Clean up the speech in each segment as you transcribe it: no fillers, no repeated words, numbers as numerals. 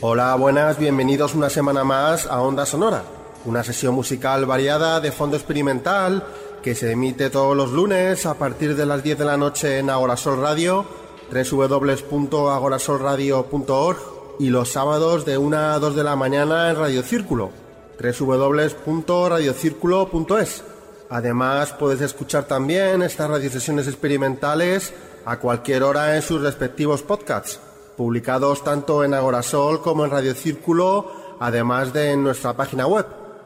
Hola, buenas, bienvenidos una semana más a Onda Sonora, una sesión musical variada de fondo experimental que se emite todos los lunes a partir de las 10 de la noche en Agorasol Radio, www.agorasolradio.org, y los sábados de 1 a 2 de la mañana en Radio Círculo, www.radiocirculo.es. Además, puedes escuchar también estas radiosesiones experimentales a cualquier hora en sus respectivos podcasts, publicados tanto en Agorasol como en Radio Círculo, además de en nuestra página web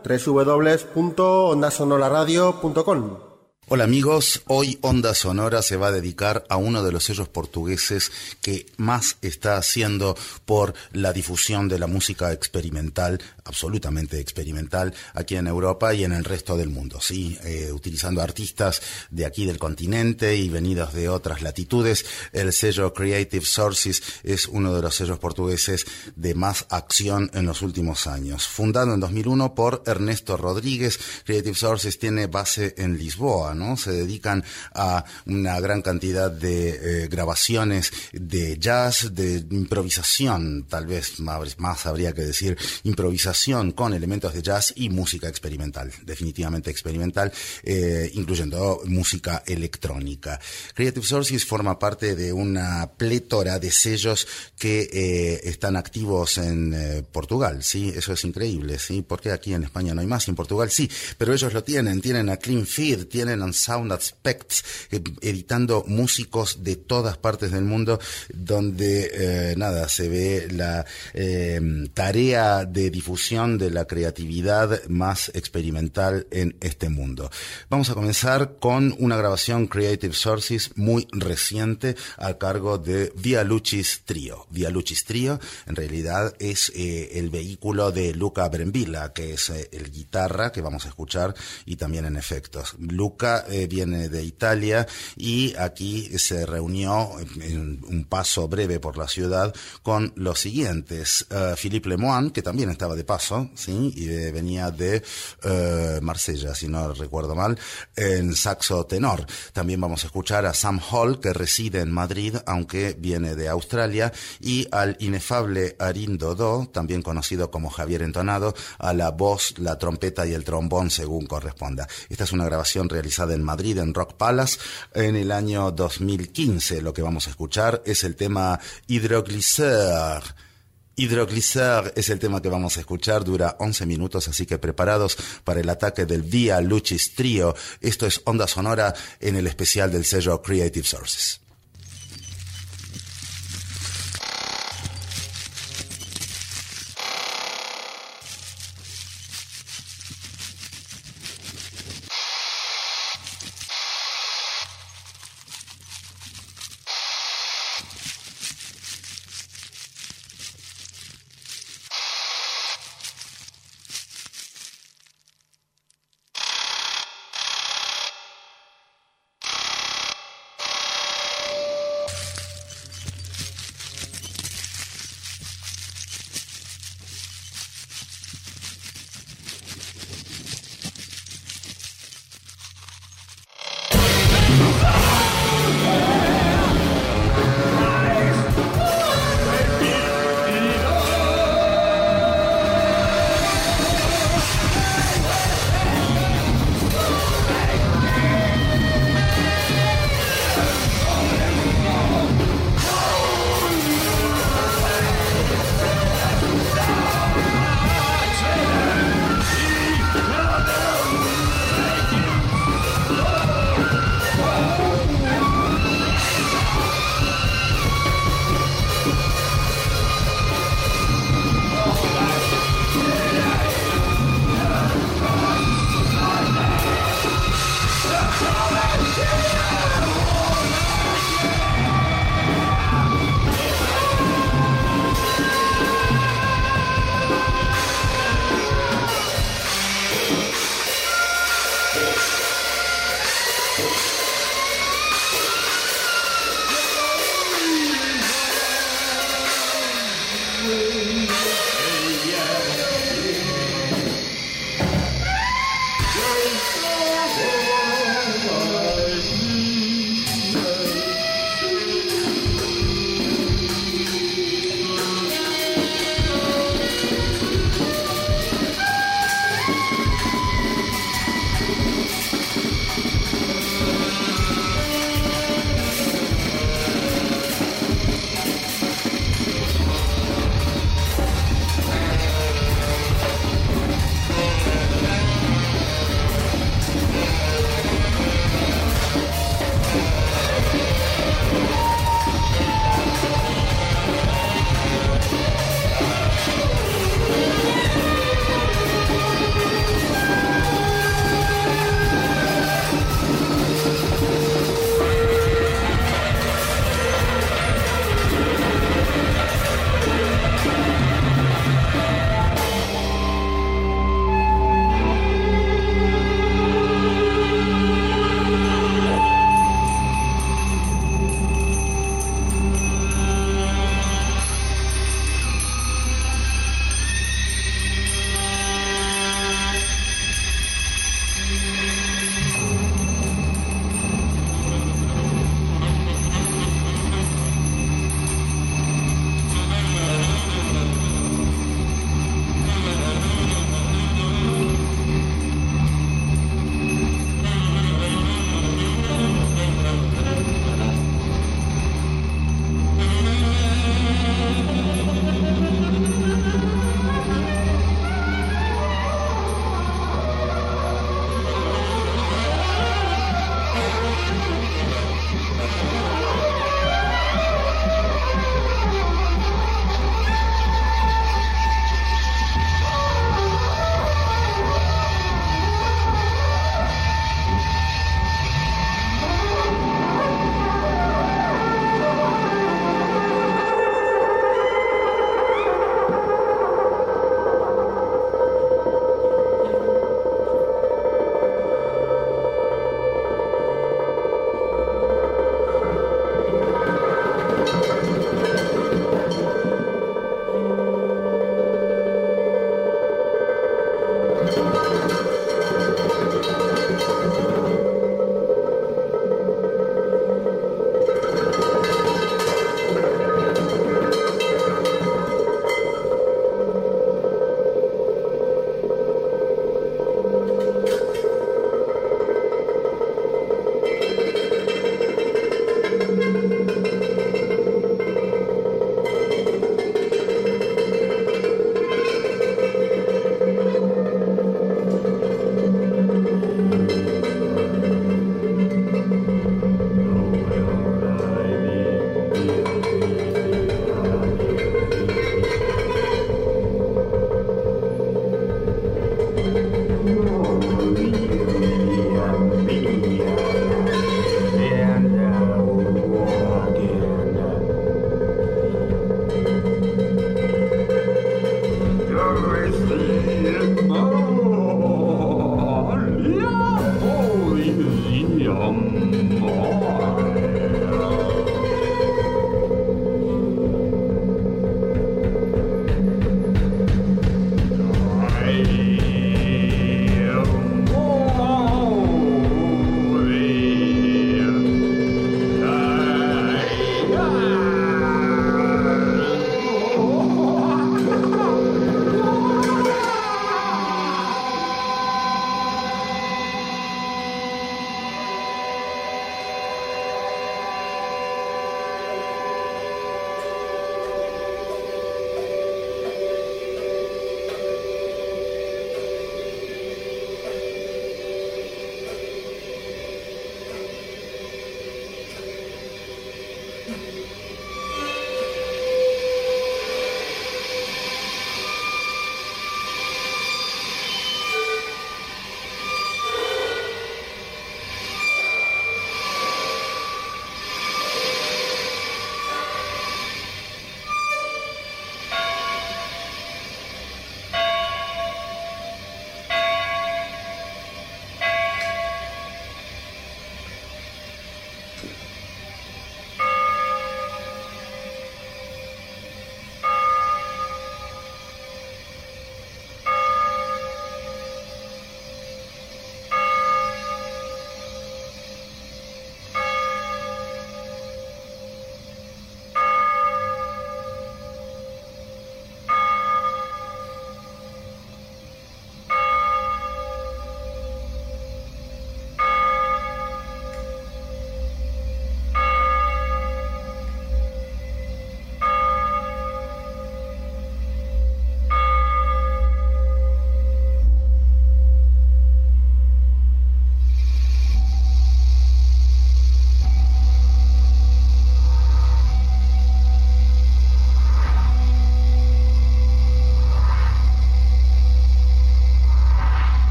www.ondasonoraradio.com. Hola amigos, hoy Onda Sonora se va a dedicar a uno de los sellos portugueses que más está haciendo por la difusión de la música experimental, absolutamente experimental, aquí en Europa y en el resto del mundo, sí, utilizando artistas de aquí del continente y venidos de otras latitudes. El sello Creative Sources es uno de los sellos portugueses de más acción en los últimos años. Fundado en 2001 por Ernesto Rodríguez, Creative Sources tiene base en Lisboa, ¿no? Se dedican a una gran cantidad de grabaciones de jazz, de improvisación, tal vez más habría que decir improvisación con elementos de jazz y música experimental, definitivamente experimental, incluyendo música electrónica. Creative Sources forma parte de una plétora de sellos que están activos en Portugal, ¿sí? Eso es increíble, ¿sí? Porque aquí en España no hay más y en Portugal sí, pero ellos lo tienen a Clean Feed, tienen a Sound Aspects, editando músicos de todas partes del mundo, donde se ve la tarea de difusión de la creatividad más experimental en este mundo. Vamos a comenzar con una grabación Creative Sources muy reciente a cargo de Via Lucis Trio. Via Lucis Trio en realidad es el vehículo de Luca Brembilla, que es el guitarra que vamos a escuchar y también en efectos. Luca viene de Italia y aquí se reunió en un paso breve por la ciudad con los siguientes: Philippe Lemoine, que también estaba de paso, ¿sí? Y venía de Marsella, si no recuerdo mal, en saxo tenor. También vamos a escuchar a Sam Hall, que reside en Madrid, aunque viene de Australia, y al inefable Arindo Do, también conocido como Javier Entonado, a la voz, la trompeta y el trombón según corresponda. Esta es una grabación realizada en Madrid, en Rock Palace, en el año 2015. Lo que vamos a escuchar es el tema Hydroglycer. Hydroglycer es el tema que vamos a escuchar, dura 11 minutos, así que preparados para el ataque del Via Lucis Trio. Esto es Onda Sonora en el especial del sello Creative Sources.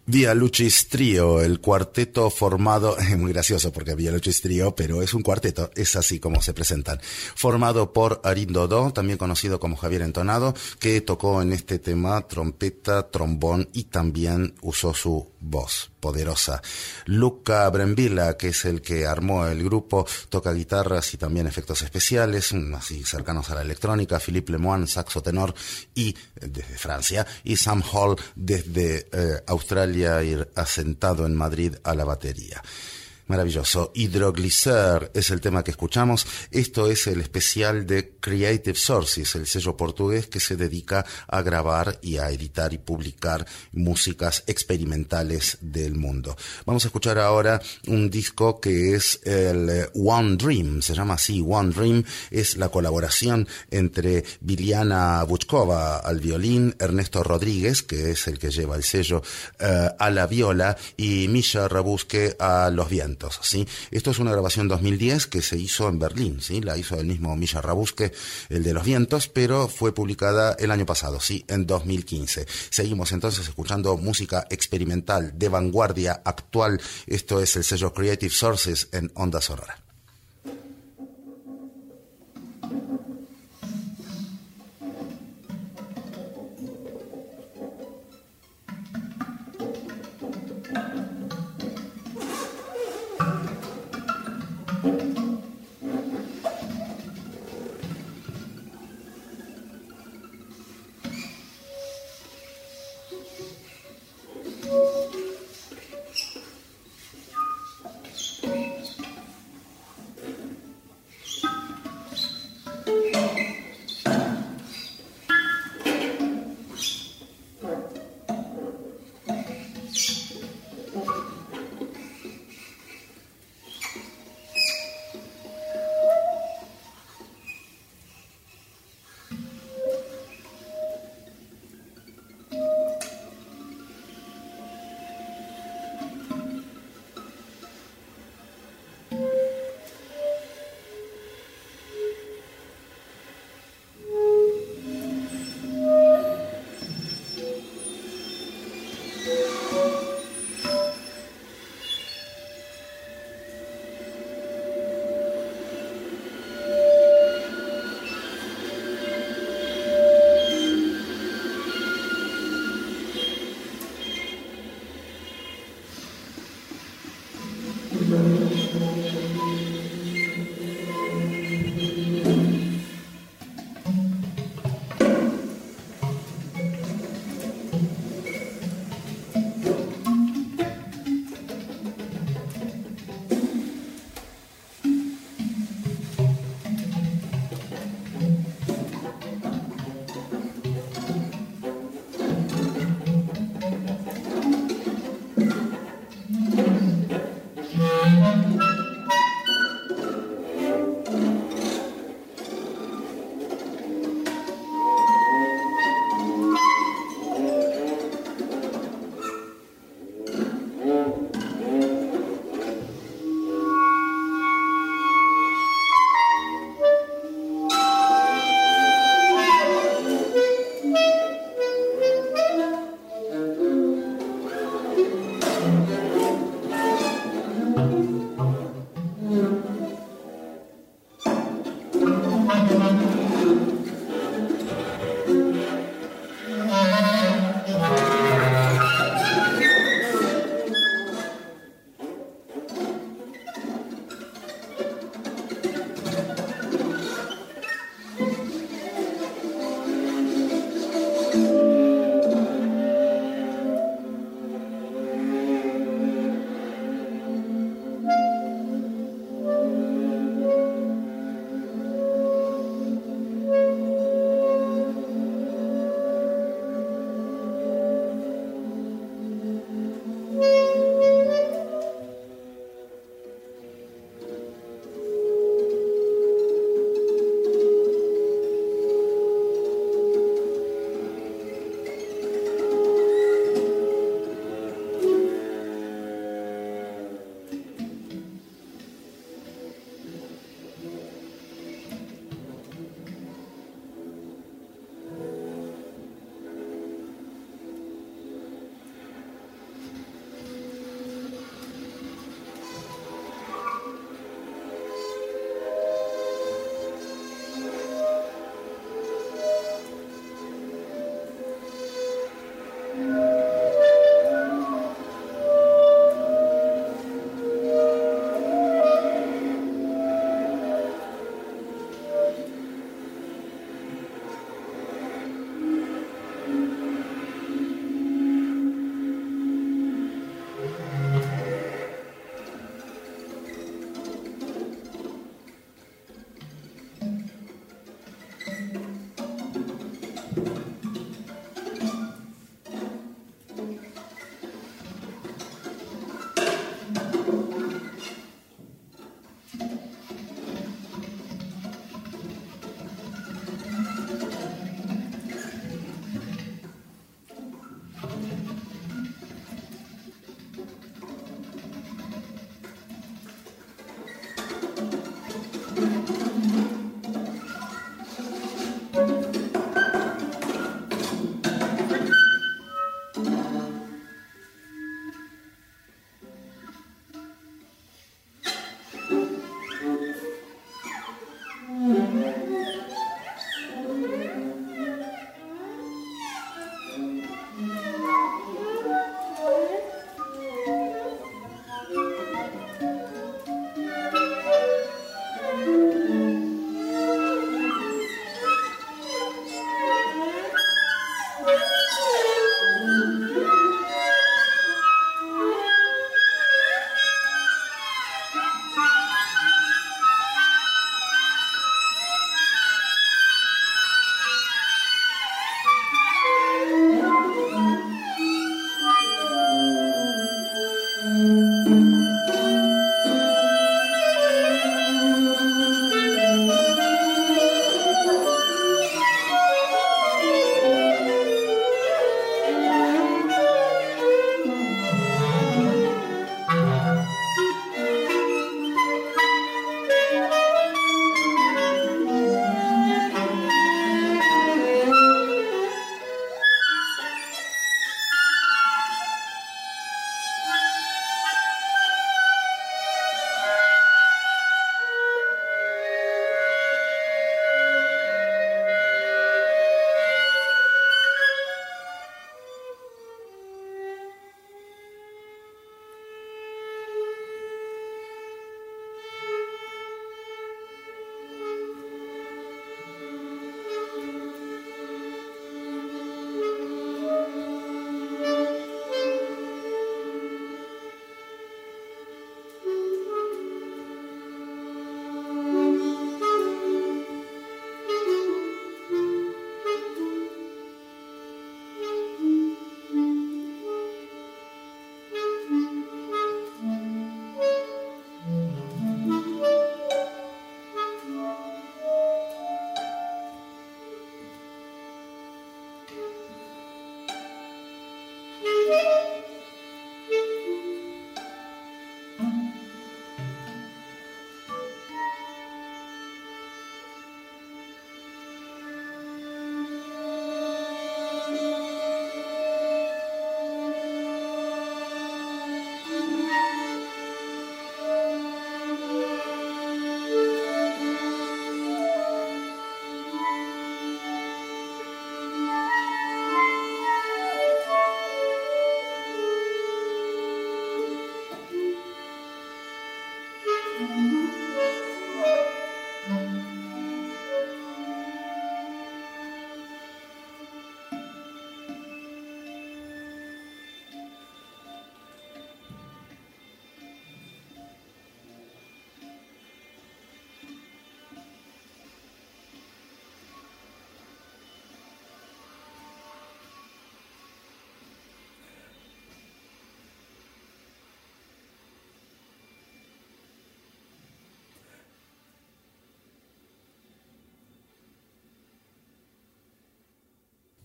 Via Lucis Trio, el cuarteto formado, es muy gracioso porque Via Lucis Trio, pero es un cuarteto, es así como se presentan, formado por Arin Dodó, también conocido como Javier Entonado, que tocó en este tema trompeta, trombón y también usó su voz poderosa. Luca Brembilla, que es el que armó el grupo, toca guitarras y también efectos especiales, así cercanos a la electrónica. Philippe Lemoine, saxo tenor y desde Francia, y Sam Hall desde Australia, y asentado en Madrid a la batería. Maravilloso. Hydroglycer es el tema que escuchamos. Esto es el especial de Creative Sources, el sello portugués que se dedica a grabar y a editar y publicar músicas experimentales del mundo. Vamos a escuchar ahora un disco que es el One Dream, se llama así, One Dream. Es la colaboración entre Viliana Buchkova al violín, Ernesto Rodríguez, que es el que lleva el sello, a la viola, y Misha Rabuske a los vientos. ¿Sí? Esto es una grabación 2010 que se hizo en Berlín, ¿sí? La hizo el mismo Misha Rabuske, el de los vientos, pero fue publicada el año pasado, ¿sí? En 2015. Seguimos entonces escuchando música experimental de vanguardia actual. Esto es el sello Creative Sources en Onda Sonora.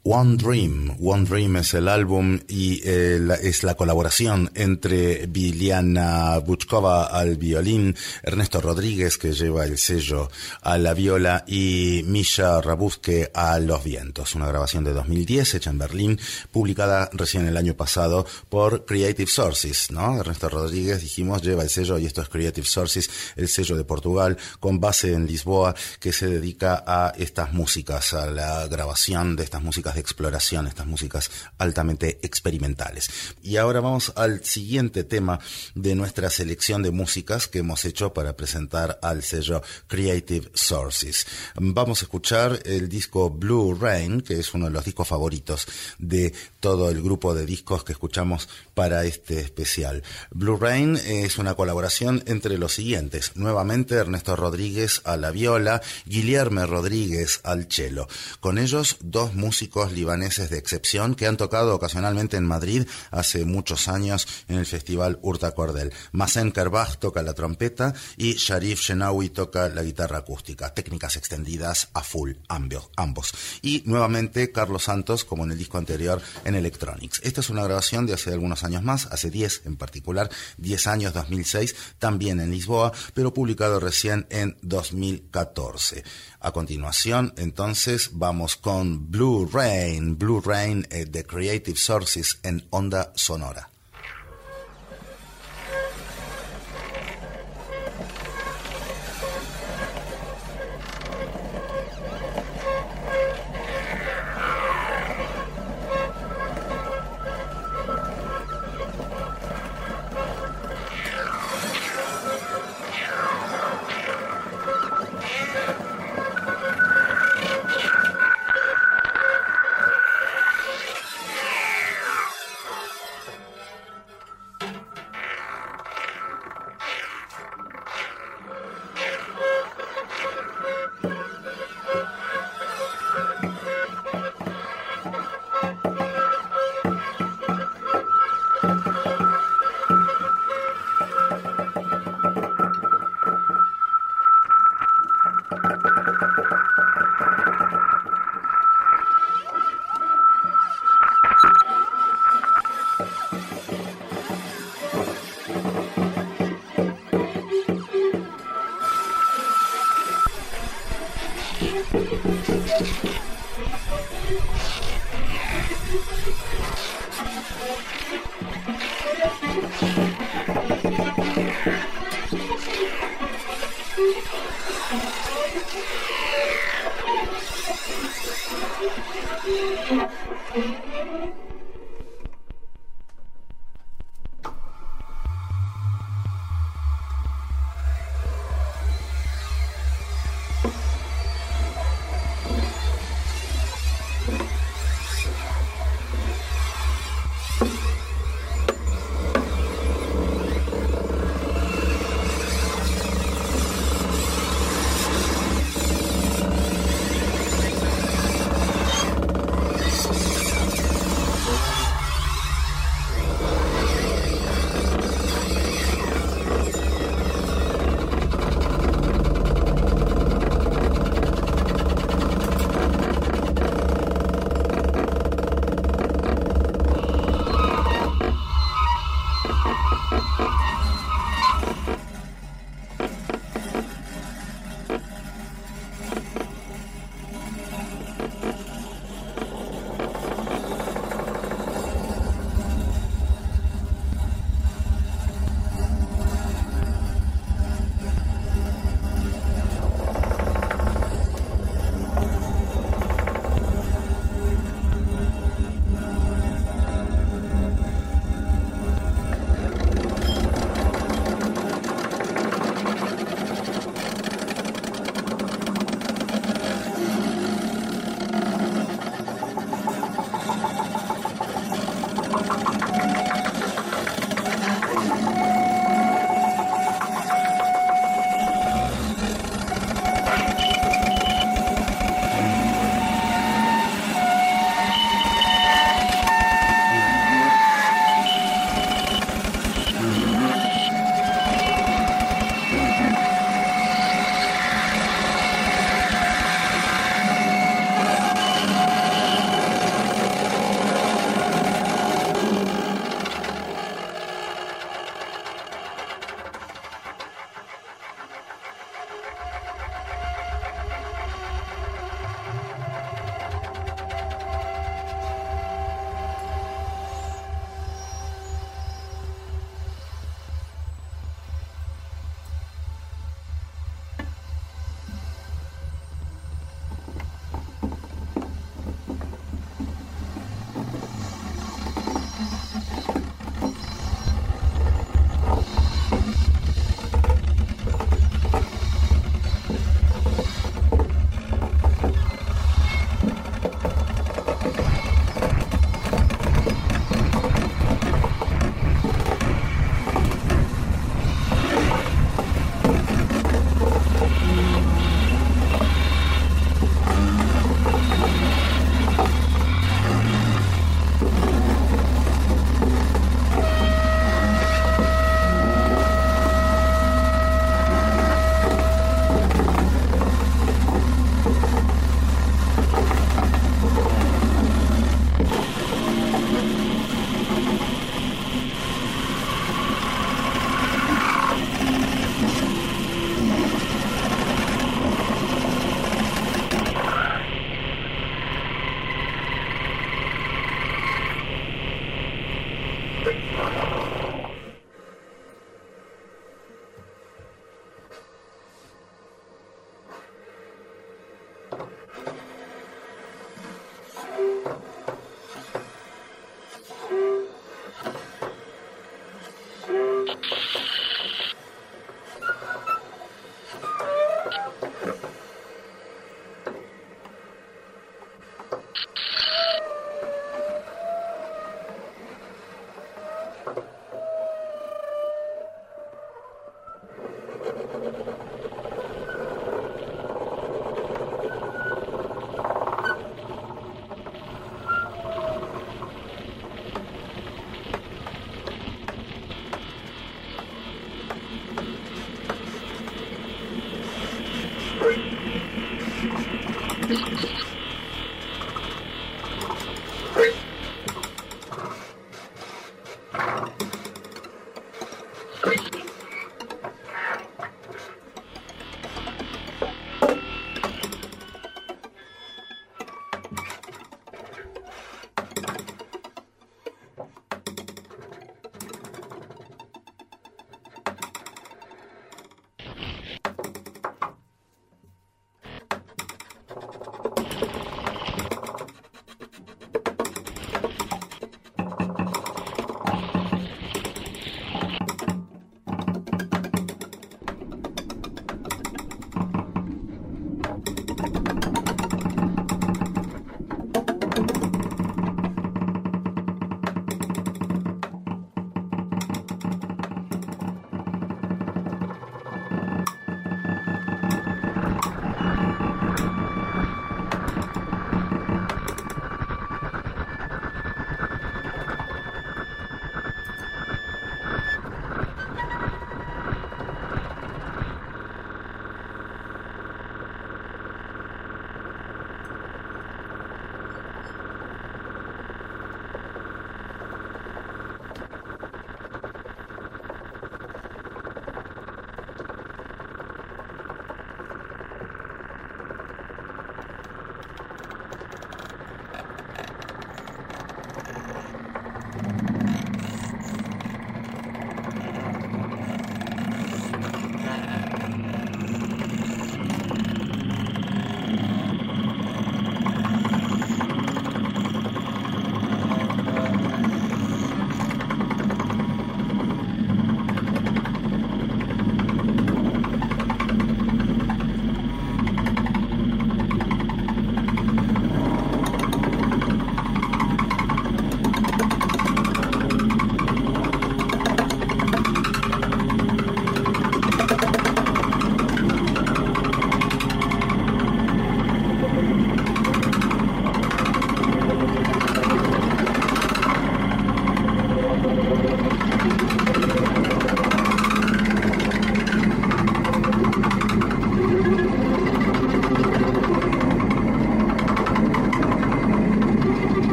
One Dream. One Dream es el álbum y es la colaboración entre Viliana Buchkova al violín, Ernesto Rodríguez, que lleva el sello, a la viola, y Misha Rabuske a los vientos. Una grabación de 2010 hecha en Berlín, publicada recién el año pasado por Creative Sources, ¿no? Ernesto Rodríguez, dijimos, lleva el sello, y esto es Creative Sources, el sello de Portugal, con base en Lisboa, que se dedica a estas músicas, a la grabación de estas músicas de exploración, estas músicas altamente experimentales. Y ahora vamos al siguiente tema de nuestra selección de músicas que hemos hecho para presentar al sello Creative Sources. Vamos a escuchar el disco Blue Rain, que es uno de los discos favoritos de todo el grupo de discos que escuchamos para este especial. Blue Rain es una colaboración entre los siguientes: nuevamente Ernesto Rodríguez a la viola, Guilherme Rodríguez al cello. Con ellos, dos músicos libaneses de excepción que han tocado ocasionalmente en Madrid hace muchos años en el festival Urta Cordel. Mazen Kerbach toca la trompeta y Sharif Shenawi toca la guitarra acústica. Técnicas extendidas a full, ambos. Y nuevamente Carlos Santos, como en el disco anterior, en Electronics. Esta es una grabación de hace algunos años más, hace 10 en particular, 10 años, 2006, también en Lisboa, pero publicado recién en 2014. A continuación, entonces, vamos con Blue Rain de Creative Sources en Onda Sonora.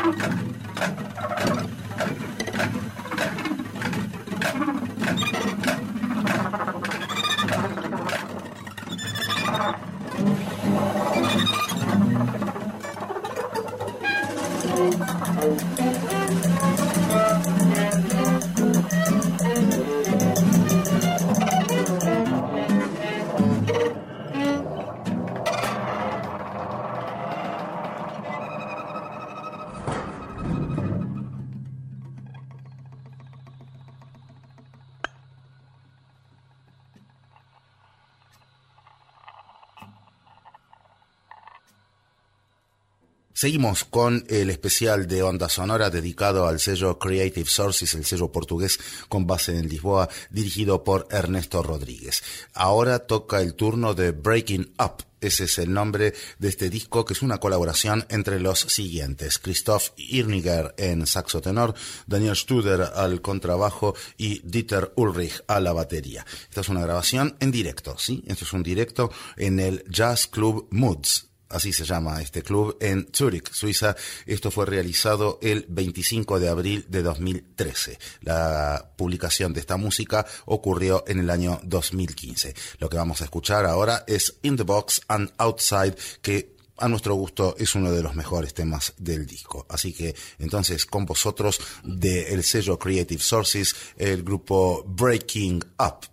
Seguimos con el especial de Onda Sonora dedicado al sello Creative Sources, el sello portugués con base en Lisboa, dirigido por Ernesto Rodríguez. Ahora toca el turno de Breaking Up. Ese es el nombre de este disco, que es una colaboración entre los siguientes: Christoph Irniger en saxo tenor, Daniel Studer al contrabajo y Dieter Ulrich a la batería. Esta es una grabación en directo, ¿sí? Esto es un directo en el Jazz Club Moods. Así se llama este club, en Zúrich, Suiza. Esto fue realizado el 25 de abril de 2013. La publicación de esta música ocurrió en el año 2015. Lo que vamos a escuchar ahora es In the Box and Outside, que a nuestro gusto es uno de los mejores temas del disco. Así que entonces, con vosotros, del sello Creative Sources, el grupo Breaking Up.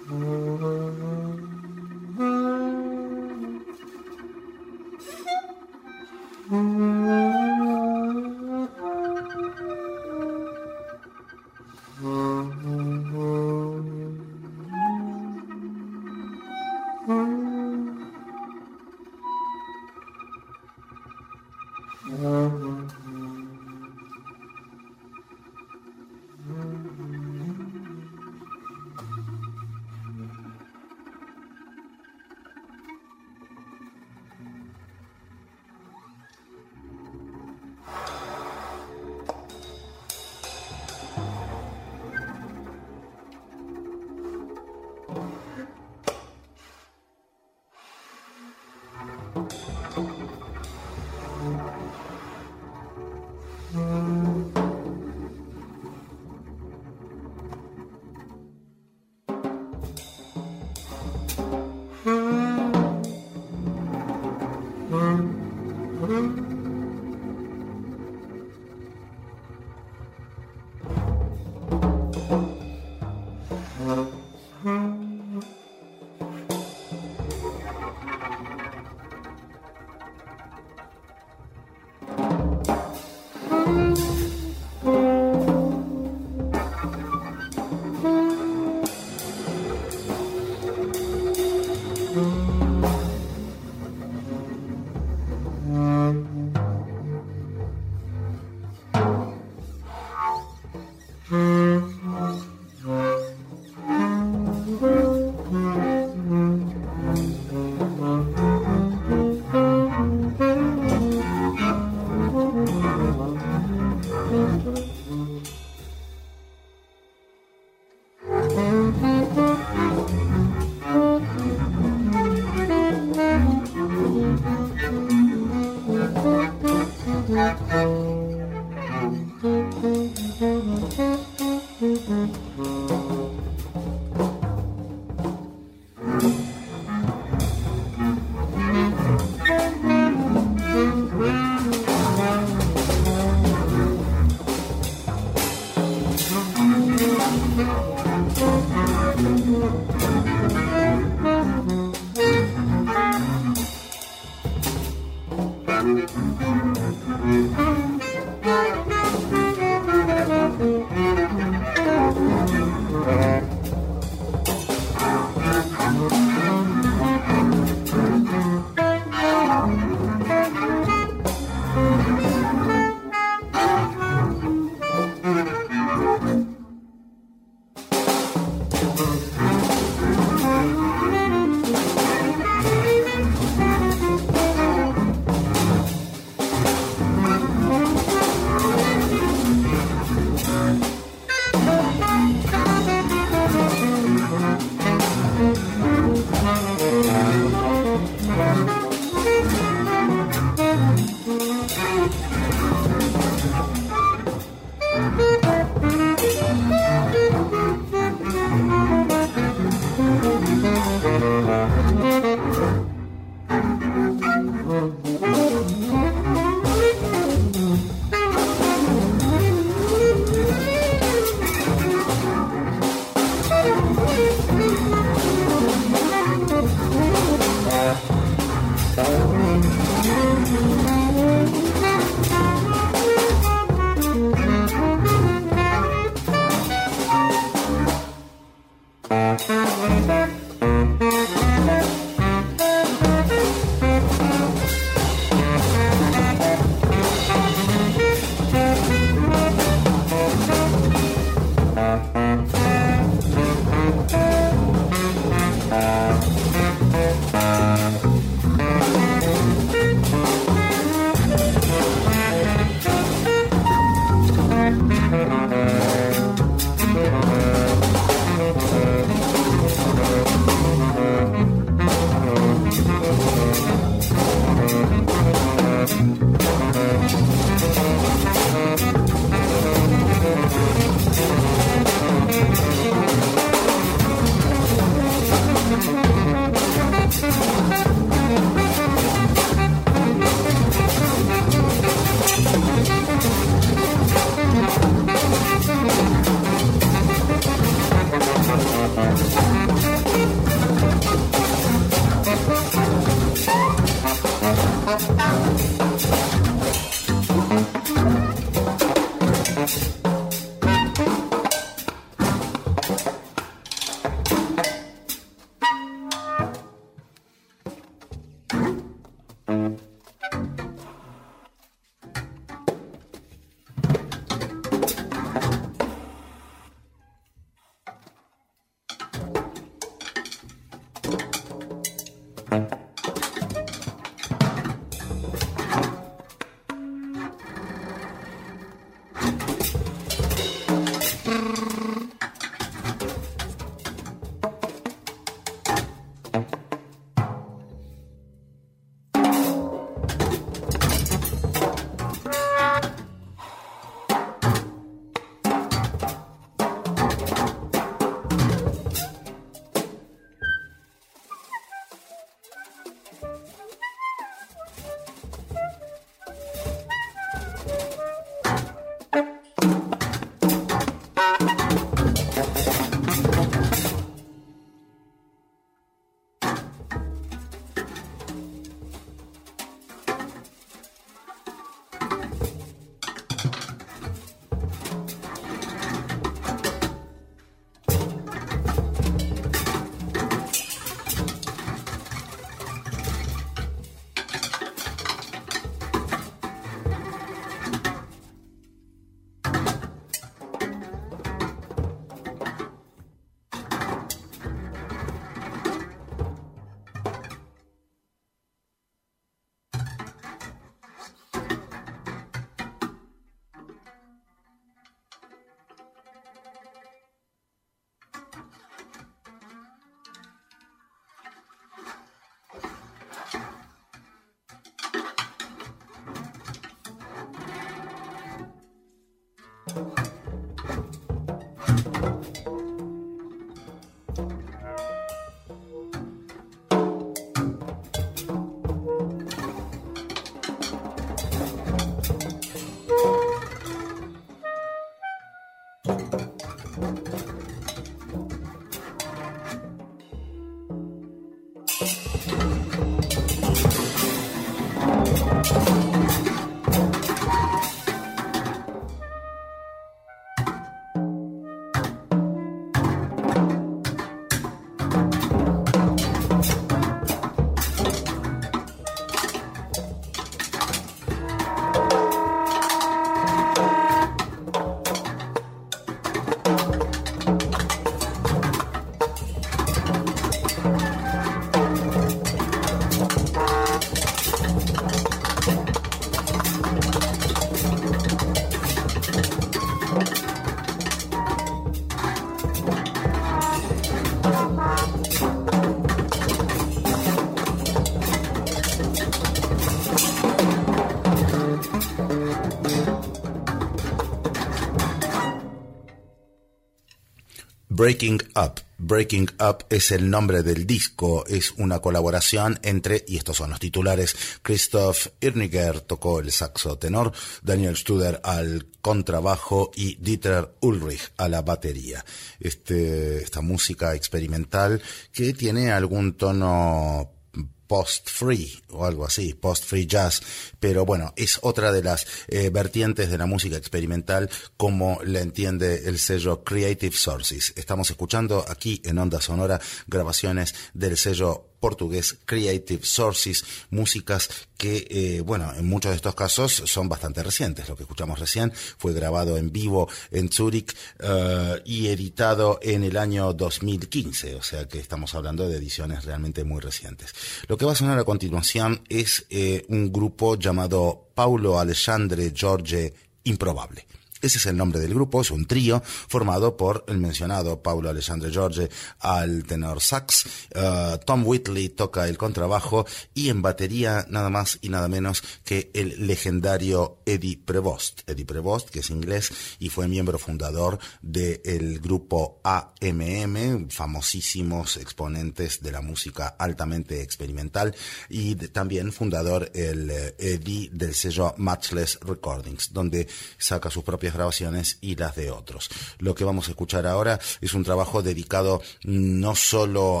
Breaking Up. Breaking Up es el nombre del disco, es una colaboración entre, y estos son los titulares, Christoph Irniger tocó el saxo tenor, Daniel Studer al contrabajo y Dieter Ulrich a la batería. Esta música experimental que tiene algún tono post-free o algo así, post-free jazz, pero bueno, es otra de las vertientes de la música experimental como la entiende el sello Creative Sources. Estamos escuchando aquí en Onda Sonora grabaciones del sello portugués Creative Sources, músicas que, bueno, en muchos de estos casos son bastante recientes. Lo que escuchamos recién fue grabado en vivo en Zúrich y editado en el año 2015, o sea que estamos hablando de ediciones realmente muy recientes. Lo que va a sonar a continuación es un grupo llamado Paulo Alexandre Jorge Improbable. Ese es el nombre del grupo, es un trío formado por el mencionado Paulo Alexandre Jorge al tenor sax, Tom Whitley toca el contrabajo y en batería nada más y nada menos que el legendario Eddie Prevost. Eddie Prevost, que es inglés y fue miembro fundador del grupo AMM, famosísimos exponentes de la música altamente experimental, y también fundador el Eddie del sello Matchless Recordings, donde saca sus propias grabaciones y las de otros. Lo que vamos a escuchar ahora es un trabajo dedicado no solo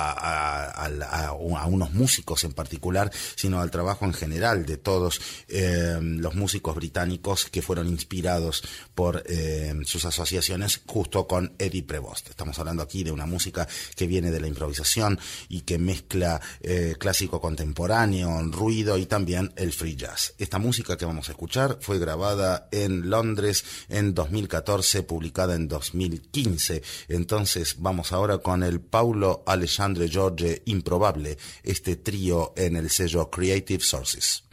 a unos músicos en particular, sino al trabajo en general de todos los músicos británicos que fueron inspirados por sus asociaciones justo con Eddie Prevost. Estamos hablando aquí de una música que viene de la improvisación y que mezcla clásico contemporáneo, ruido y también el free jazz. Esta música que vamos a escuchar fue grabada en Londres en 2014, publicada en 2015. Entonces vamos ahora con el Paulo Alexandre Jorge Improbable, este trío en el sello Creative Sources.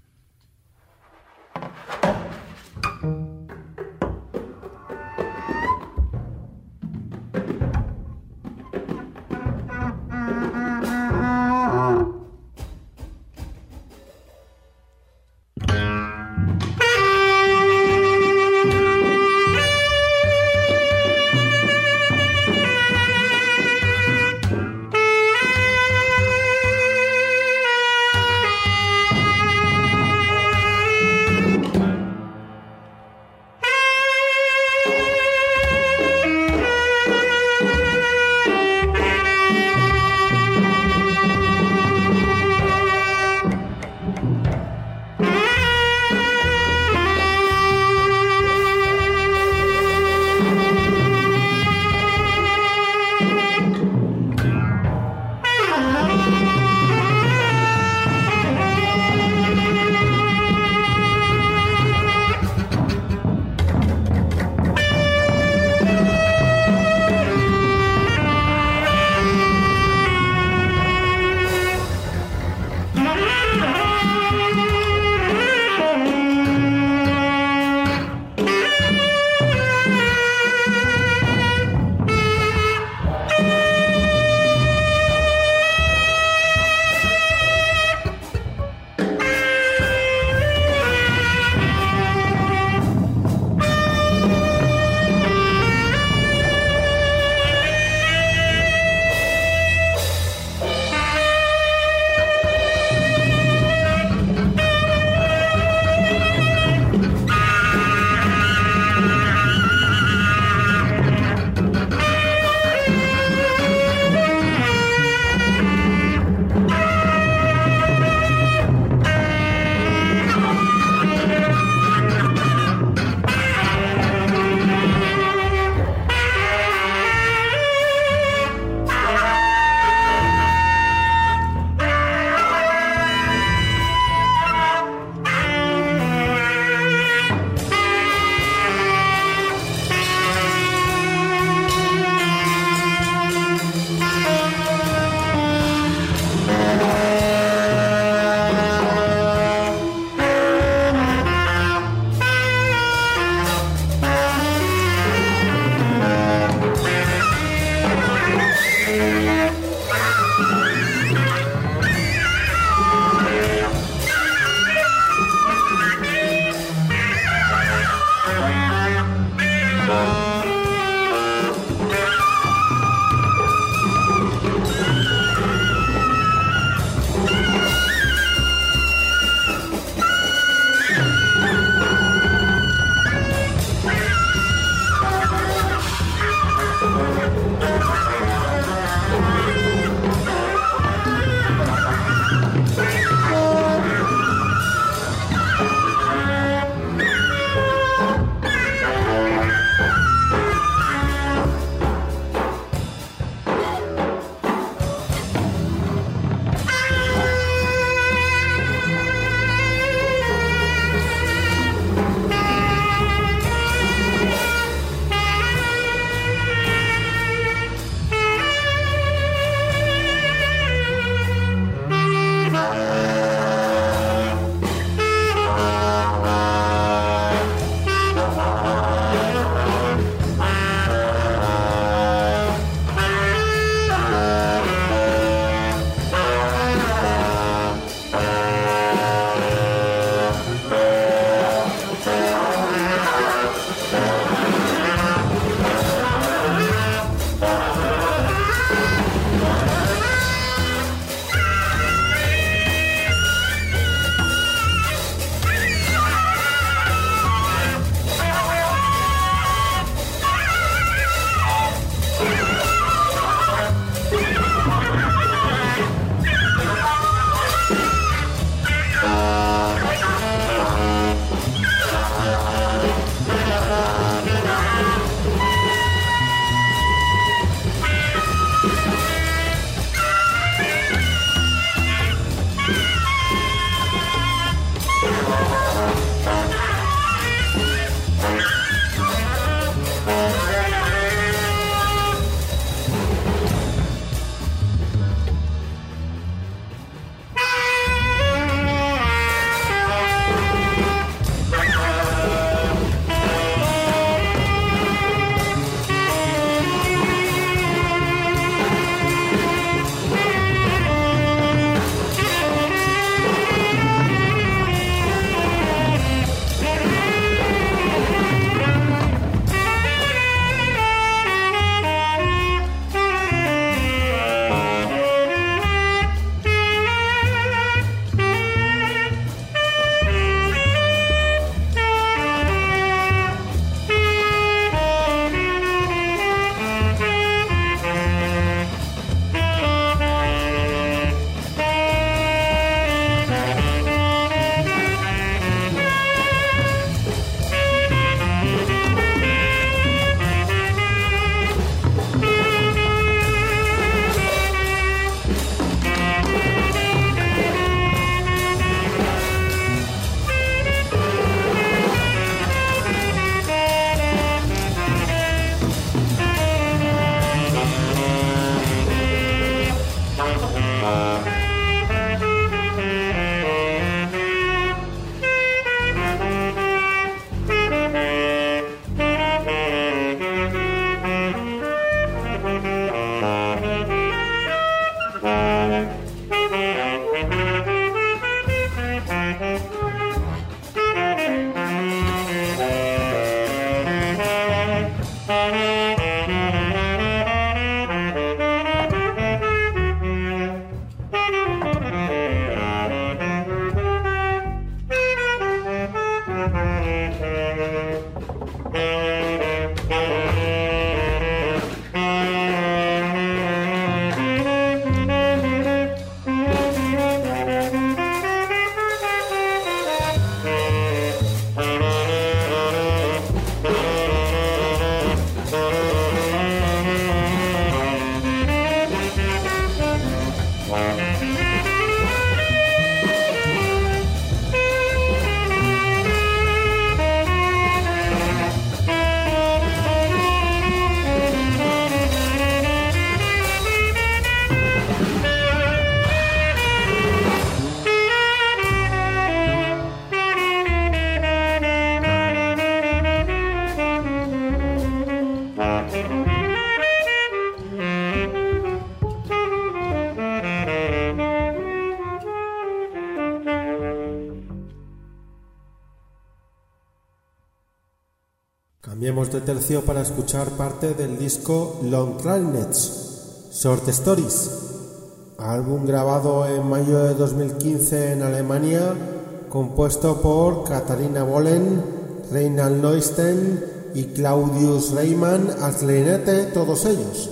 Cambiemos de tercio para escuchar parte del disco Long Clarinets, Short Stories, álbum grabado en mayo de 2015 en Alemania, compuesto por Katharina Bollen, Reinhard Neusten y Claudius Reimann al clarinete, todos ellos.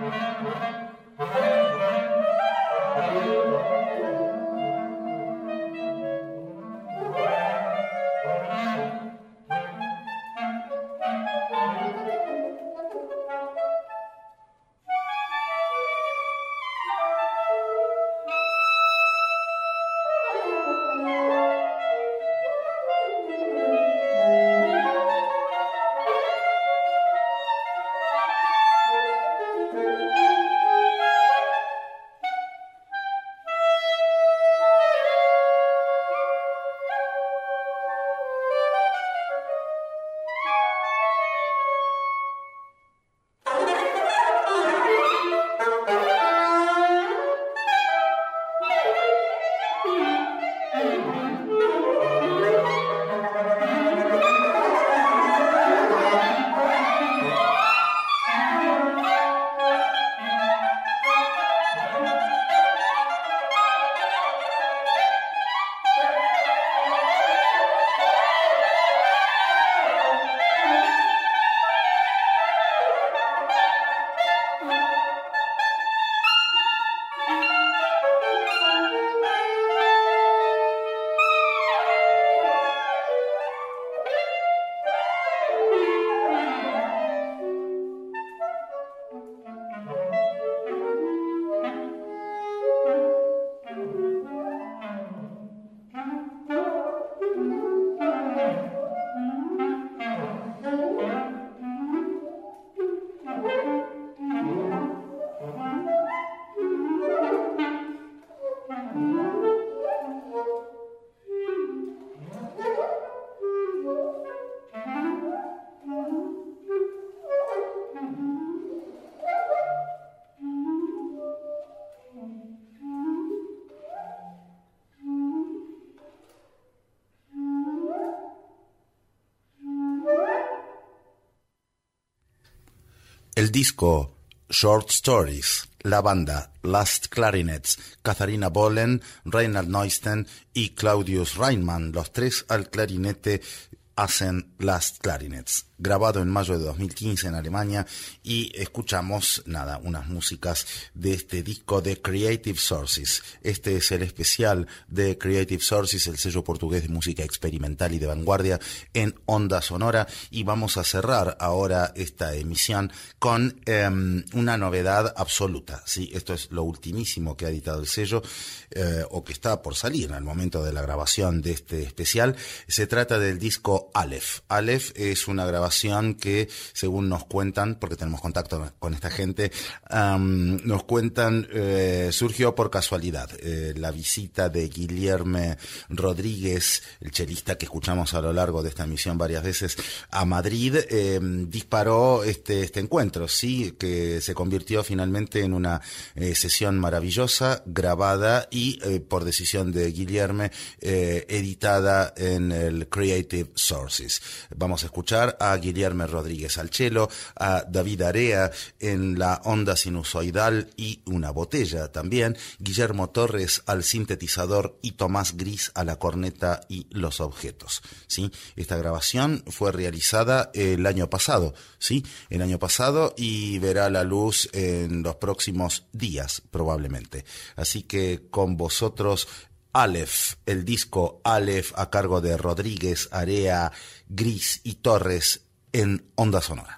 El disco Short Stories, la banda Last Clarinets, Katharina Bollen, Reinhard Neusten y Claudius Reinmann, los tres al clarinete, hacen Last Clarinets, grabado en mayo de 2015 en Alemania, y escuchamos, unas músicas de este disco de Creative Sources. Este es el especial de Creative Sources, el sello portugués de música experimental y de vanguardia en Onda Sonora, y vamos a cerrar ahora esta emisión con una novedad absoluta, ¿sí? Esto es lo ultimísimo que ha editado el sello, o que está por salir en el momento de la grabación de este especial. Se trata del disco Aleph. Aleph es una grabación que, según nos cuentan, porque tenemos contacto con esta gente, nos cuentan, surgió por casualidad. La visita de Guilherme Rodríguez, el chelista que escuchamos a lo largo de esta emisión varias veces, a Madrid, disparó este encuentro, sí, que se convirtió finalmente en una sesión maravillosa, grabada y, por decisión de Guilherme, editada en el Creative Sources. Vamos a escuchar a Guilherme Rodríguez al cello, a David Area en la onda sinusoidal y una botella también, Guillermo Torres al sintetizador y Tomás Gris a la corneta y los objetos, ¿sí? Esta grabación fue realizada el año pasado, ¿sí? El año pasado, y verá la luz en los próximos días probablemente. Así que con vosotros Aleph, el disco Aleph a cargo de Rodríguez, Area, Gris y Torres en Onda Sonora.